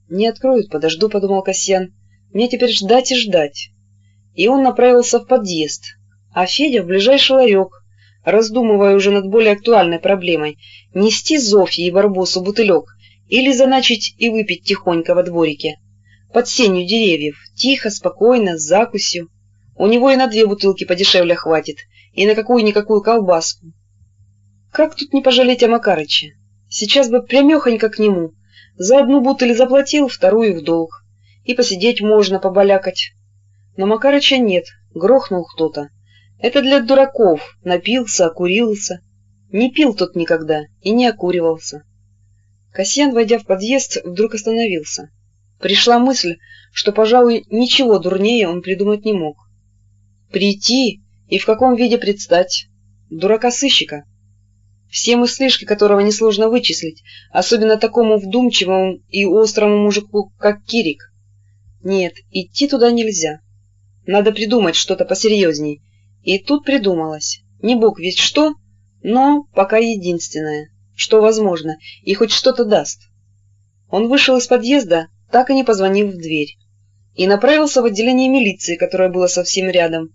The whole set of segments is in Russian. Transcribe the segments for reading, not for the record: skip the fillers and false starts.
Не откроют, подожду, подумал Касьян. Мне теперь ждать и ждать. И он направился в подъезд, а Федя в ближайший ларек, раздумывая уже над более актуальной проблемой: нести Зофье и Барбосу бутылек или заначить и выпить тихонько во дворике, под сенью деревьев, тихо, спокойно, с закусью. У него и на 2 бутылки подешевле хватит, и на какую-никакую колбаску. Как тут не пожалеть о Макарыче? Сейчас бы прямехонько к нему. За 1 бутыль заплатил, 2 в долг. И посидеть можно, побалякать. Но Макарыча нет, грохнул кто-то. Это для дураков, напился, окурился. Не пил тот никогда и не окуривался. Касьян, войдя в подъезд, вдруг остановился. Пришла мысль, что, пожалуй, ничего дурнее он придумать не мог. Прийти и в каком виде предстать? Дурака-сыщика. Все мыслишки, которого несложно вычислить, особенно такому вдумчивому и острому мужику, как Кирик. Нет, идти туда нельзя. Надо придумать что-то посерьезней. И тут придумалось. Не бог ведь что, но пока единственное, что возможно, и хоть что-то даст. Он вышел из подъезда, так и не позвонив в дверь, и направился в отделение милиции, которое было совсем рядом.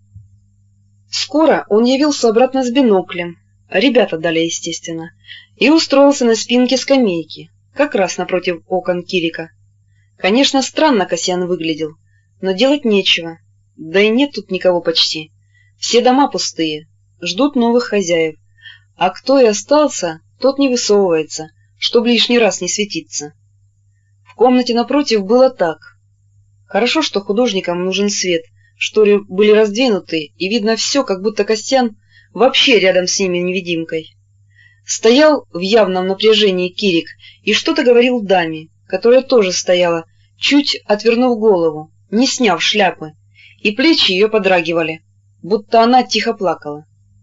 Скоро он явился обратно с биноклем, ребята дали, естественно, и устроился на спинке скамейки, как раз напротив окон Кирика. Конечно, странно Касьян выглядел, но делать нечего, да и нет тут никого почти. Все дома пустые, ждут новых хозяев, а кто и остался, тот не высовывается, чтобы лишний раз не светиться. В комнате напротив было так. Хорошо, что художникам нужен свет, шторы были раздвинуты, и видно все, как будто Касьян вообще рядом с ними невидимкой. Стоял в явном напряжении Кирик и что-то говорил даме, которая тоже стояла, чуть отвернув голову, не сняв шляпы, и плечи ее подрагивали, будто она тихо плакала.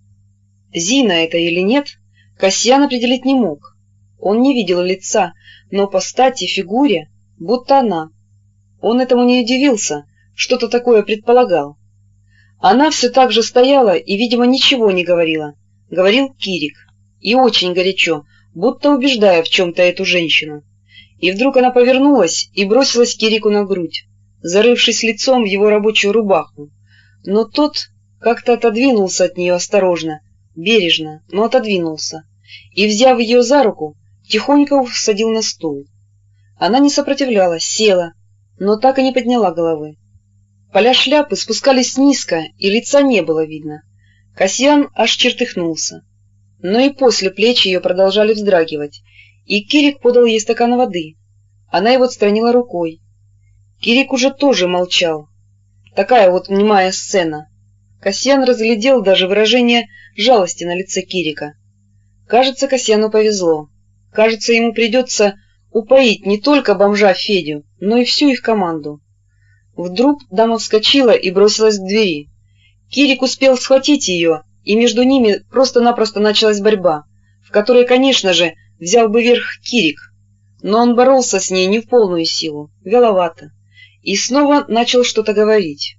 Зина это или нет, Касьян определить не мог. Он не видел лица, но по стати, фигуре, будто она. Он этому не удивился, что-то такое предполагал. Она все так же стояла и, видимо, ничего не говорила. Говорил Кирик. И очень горячо, будто убеждая в чем-то эту женщину. И вдруг она повернулась и бросилась Кирику на грудь, зарывшись лицом в его рабочую рубаху. Но тот как-то отодвинулся от нее осторожно, бережно, но отодвинулся, и, взяв ее за руку, тихонько усадил на стул. Она не сопротивлялась, села, но так и не подняла головы. Поля шляпы спускались низко, и лица не было видно. Касьян аж чертыхнулся. Но и после плечи ее продолжали вздрагивать, и Кирик подал ей стакан воды. Она его отстранила рукой. Кирик уже тоже молчал. Такая вот немая сцена. Касьян разглядел даже выражение жалости на лице Кирика. Кажется, Касьяну повезло. Кажется, ему придется упоить не только бомжа Федю, но и всю их команду. Вдруг дама вскочила и бросилась к двери. Кирик успел схватить ее, и между ними просто-напросто началась борьба, в которой, конечно же, взял бы верх Кирик, но он боролся с ней не в полную силу, вяловато, и снова начал что-то говорить,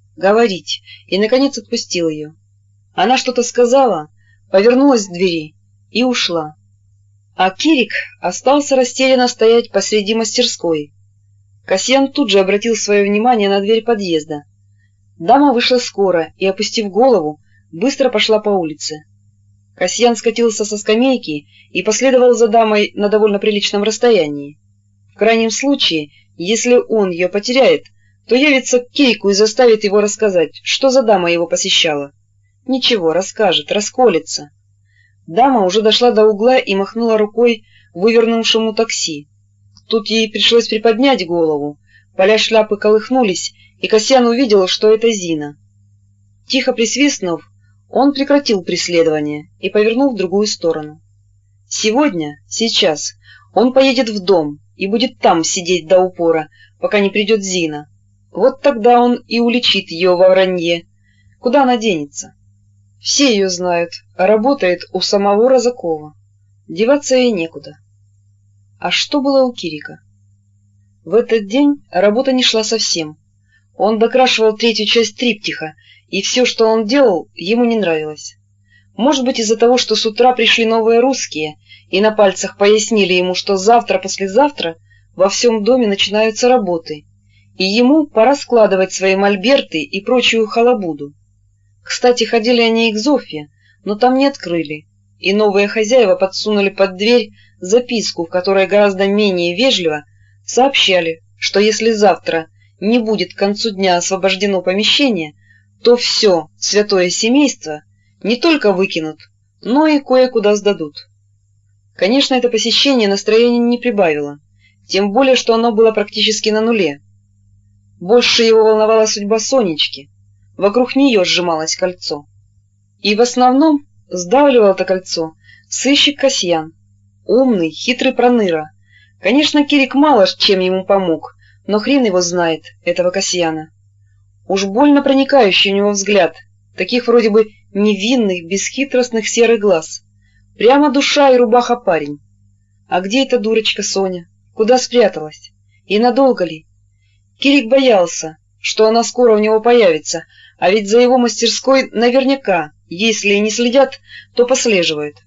и, наконец, отпустил ее. Она что-то сказала, повернулась к двери и ушла. А Кирик остался растерянно стоять посреди мастерской. Касьян тут же обратил свое внимание на дверь подъезда. Дама вышла скоро и, опустив голову, быстро пошла по улице. Касьян скатился со скамейки и последовал за дамой на довольно приличном расстоянии. В крайнем случае, если он ее потеряет, то явится к Кирику и заставит его рассказать, что за дама его посещала. Ничего, расскажет, расколется. Дама уже дошла до угла и махнула рукой вывернувшему такси. Тут ей пришлось приподнять голову, поля шляпы колыхнулись, и Касьян увидел, что это Зина. Тихо присвистнув, он прекратил преследование и повернул в другую сторону. Сегодня, сейчас, он поедет в дом и будет там сидеть до упора, пока не придет Зина. Вот тогда он и уличит ее во вранье. Куда она денется? Все ее знают, а работает у самого Розакова. Деваться ей некуда. А что было у Кирика? В этот день работа не шла совсем. Он докрашивал 3-ю часть триптиха, и все, что он делал, ему не нравилось. Может быть, из-за того, что с утра пришли новые русские и на пальцах пояснили ему, что завтра-послезавтра во всем доме начинаются работы, и ему пора складывать свои мольберты и прочую халабуду. Кстати, ходили они и к Зофье, но там не открыли, и новые хозяева подсунули под дверь записку, в которой гораздо менее вежливо сообщали, что если завтра не будет к концу дня освобождено помещение, то все святое семейство не только выкинут, но и кое-куда сдадут. Конечно, это посещение настроения не прибавило, тем более, что оно было практически на нуле. Больше его волновала судьба Сонечки, вокруг нее сжималось кольцо. И в основном сдавливал это кольцо сыщик Касьян, умный, хитрый проныра. Конечно, Кирик мало чем ему помог, но хрен его знает, этого Касьяна. Уж больно проникающий у него взгляд, таких вроде бы невинных, бесхитростных серых глаз. Прямо душа и рубаха парень. А где эта дурочка Соня? Куда спряталась? И надолго ли? Кирик боялся, что она скоро у него появится, а ведь за его мастерской наверняка, если и не следят, то послеживают.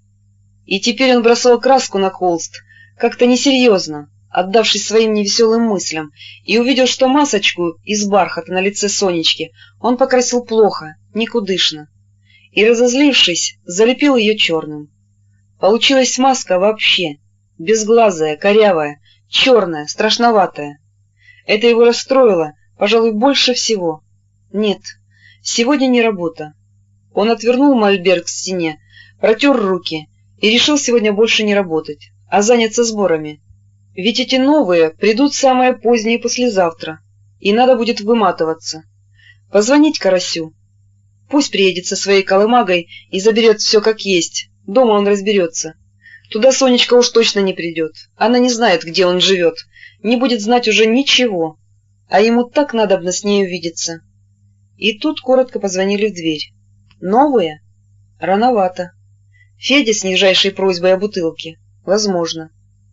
И теперь он бросал краску на холст, как-то несерьезно, отдавшись своим невеселым мыслям, и увидел, что масочку из бархата на лице Сонечки он покрасил плохо, никудышно, и, разозлившись, залепил ее черным. Получилась маска вообще безглазая, корявая, черная, страшноватая. Это его расстроило, пожалуй, больше всего. Нет, сегодня не работа. Он отвернул мольберт к стене, протер руки и решил сегодня больше не работать, а заняться сборами. Ведь эти новые придут самое позднее послезавтра, и надо будет выматываться. Позвонить Карасю. Пусть приедет со своей колымагой и заберет все как есть, дома он разберется. Туда Сонечка уж точно не придет, она не знает, где он живет, не будет знать уже ничего, а ему так надобно с ней увидеться. И тут коротко позвонили в дверь. Новые? Рановато. Федя с нижайшей просьбой о бутылке. Возможно.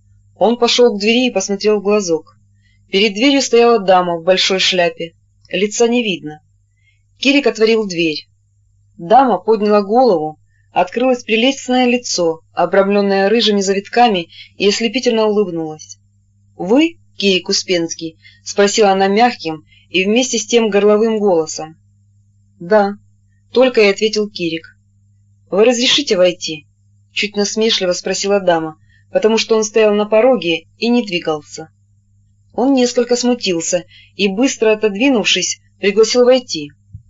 Он пошел к двери и посмотрел в глазок. Перед дверью стояла дама в большой шляпе. Лица не видно. Кирик отворил дверь. Дама подняла голову, открылось прелестное лицо, обрамленное рыжими завитками, и ослепительно улыбнулась. — Вы, Кирик Успенский? — спросила она мягким и вместе с тем горловым голосом. — Да, — только и ответил Кирик. — Вы разрешите войти? — чуть насмешливо спросила дама, потому что он стоял на пороге и не двигался. Он несколько смутился и, быстро отодвинувшись, пригласил войти.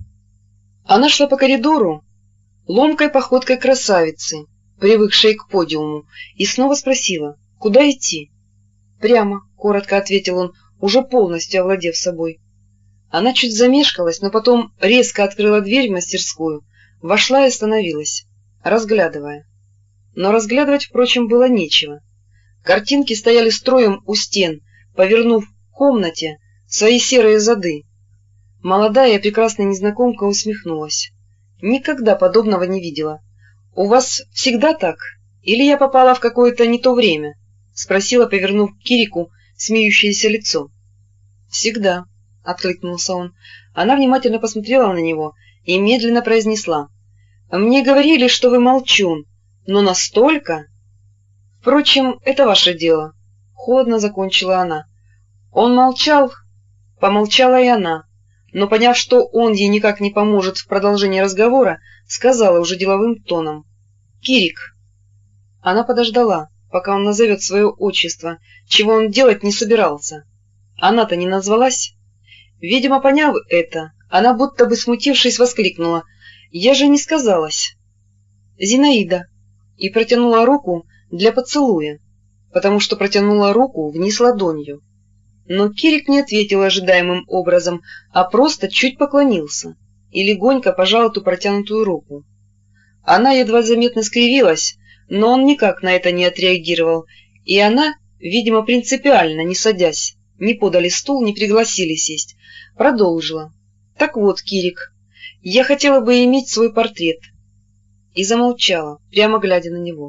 Она шла по коридору ломкой походкой красавицы, привыкшей к подиуму, и снова спросила, куда идти. — Прямо, — коротко ответил он, уже полностью овладев собой. Она чуть замешкалась, но потом резко открыла дверь в мастерскую, вошла и остановилась, разглядывая. Но разглядывать, впрочем, было нечего. Картинки стояли строем у стен, повернув в комнате свои серые зады. Молодая и прекрасная незнакомка усмехнулась. Никогда подобного не видела. — У вас всегда так? Или я попала в какое-то не то время? — спросила, повернув к Кирику смеющееся лицо. — Всегда, — откликнулся он. Она внимательно посмотрела на него и медленно произнесла. — Мне говорили, что вы молчун, но настолько... — Впрочем, это ваше дело, — холодно закончила она. Он молчал, помолчала и она, но, поняв, что он ей никак не поможет в продолжении разговора, сказала уже деловым тоном. — Кирик. Она подождала, пока он назовет свое отчество, чего он делать не собирался. Она-то не назвалась. Видимо, поняв это, она, будто бы смутившись, воскликнула. — Я же не сказалась. — Зинаида. И протянула руку для поцелуя, потому что протянула руку вниз ладонью. Но Кирик не ответил ожидаемым образом, а просто чуть поклонился и легонько пожал эту протянутую руку. Она едва заметно скривилась, но он никак на это не отреагировал, и она, видимо, принципиально, не садясь, не подали стул, не пригласили сесть, продолжила. — Так вот, Кирик, я хотела бы иметь свой портрет. И замолчала, прямо глядя на него.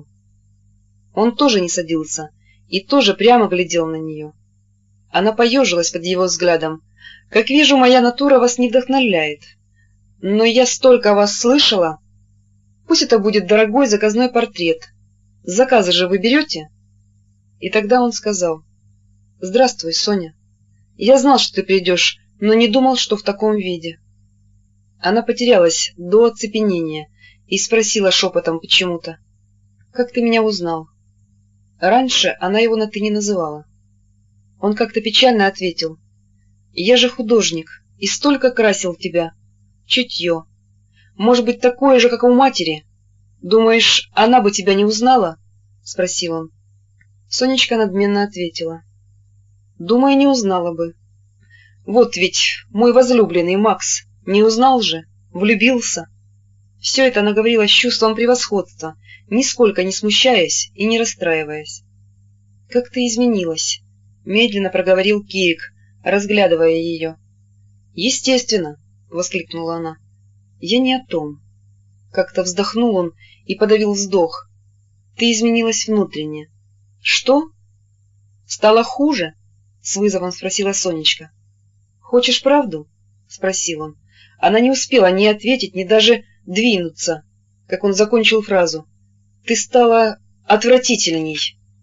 Он тоже не садился и тоже прямо глядел на нее. Она поежилась под его взглядом. — Как вижу, моя натура вас не вдохновляет. Но я столько о вас слышала. Пусть это будет дорогой заказной портрет. Заказы же вы берете? И тогда он сказал. Здравствуй, Соня. Я знал, что ты придешь, но не думал, что в таком виде. Она потерялась до оцепенения и спросила шепотом почему-то: как ты меня узнал? Раньше она его на «ты» не называла. Он как-то печально ответил: я же художник и столько красил тебя. Чутье. Может быть, такое же, как у матери? Думаешь, она бы тебя не узнала? — спросил он. Сонечка надменно ответила: думаю, не узнала бы. Вот ведь мой возлюбленный Макс, не узнал же, влюбился. Все это она говорила с чувством превосходства, нисколько не смущаясь и не расстраиваясь. — Как ты изменилась! — медленно проговорил Кирик, разглядывая ее. — Естественно! — воскликнула она. — Я не о том. Как-то вздохнул он и подавил вздох. — Ты изменилась внутренне. — Что? — Стало хуже? — с вызовом спросила Сонечка. — Хочешь правду? — спросил он. Она не успела ни ответить, ни даже двинуться, как он закончил фразу. — Ты стала отвратительней.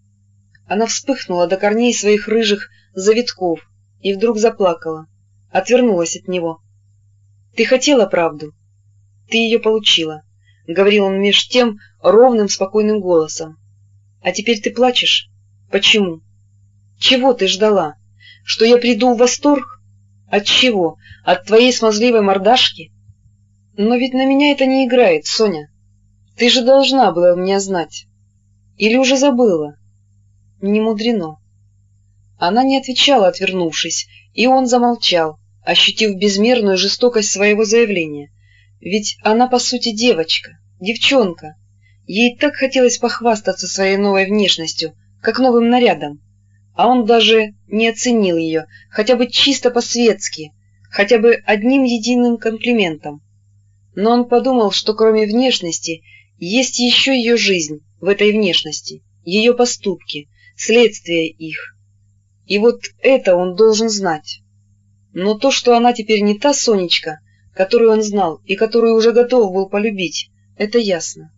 Она вспыхнула до корней своих рыжих завитков и вдруг заплакала, отвернулась от него. — Ты хотела правду? Ты ее получила, — говорил он меж тем ровным, спокойным голосом. — А теперь ты плачешь? Почему? Чего ты ждала? Что я приду в восторг? От чего? От твоей смазливой мордашки? Но ведь на меня это не играет, Соня. Ты же должна была меня знать. Или уже забыла? Не мудрено. Она не отвечала, отвернувшись, и он замолчал, ощутив безмерную жестокость своего заявления. Ведь она, по сути, девочка, девчонка. Ей так хотелось похвастаться своей новой внешностью, как новым нарядом. А он даже не оценил ее, хотя бы чисто по-светски, хотя бы одним единым комплиментом. Но он подумал, что кроме внешности есть еще ее жизнь в этой внешности, ее поступки, следствие их. И вот это он должен знать. Но то, что она теперь не та Сонечка, которую он знал и которую уже готов был полюбить, это ясно.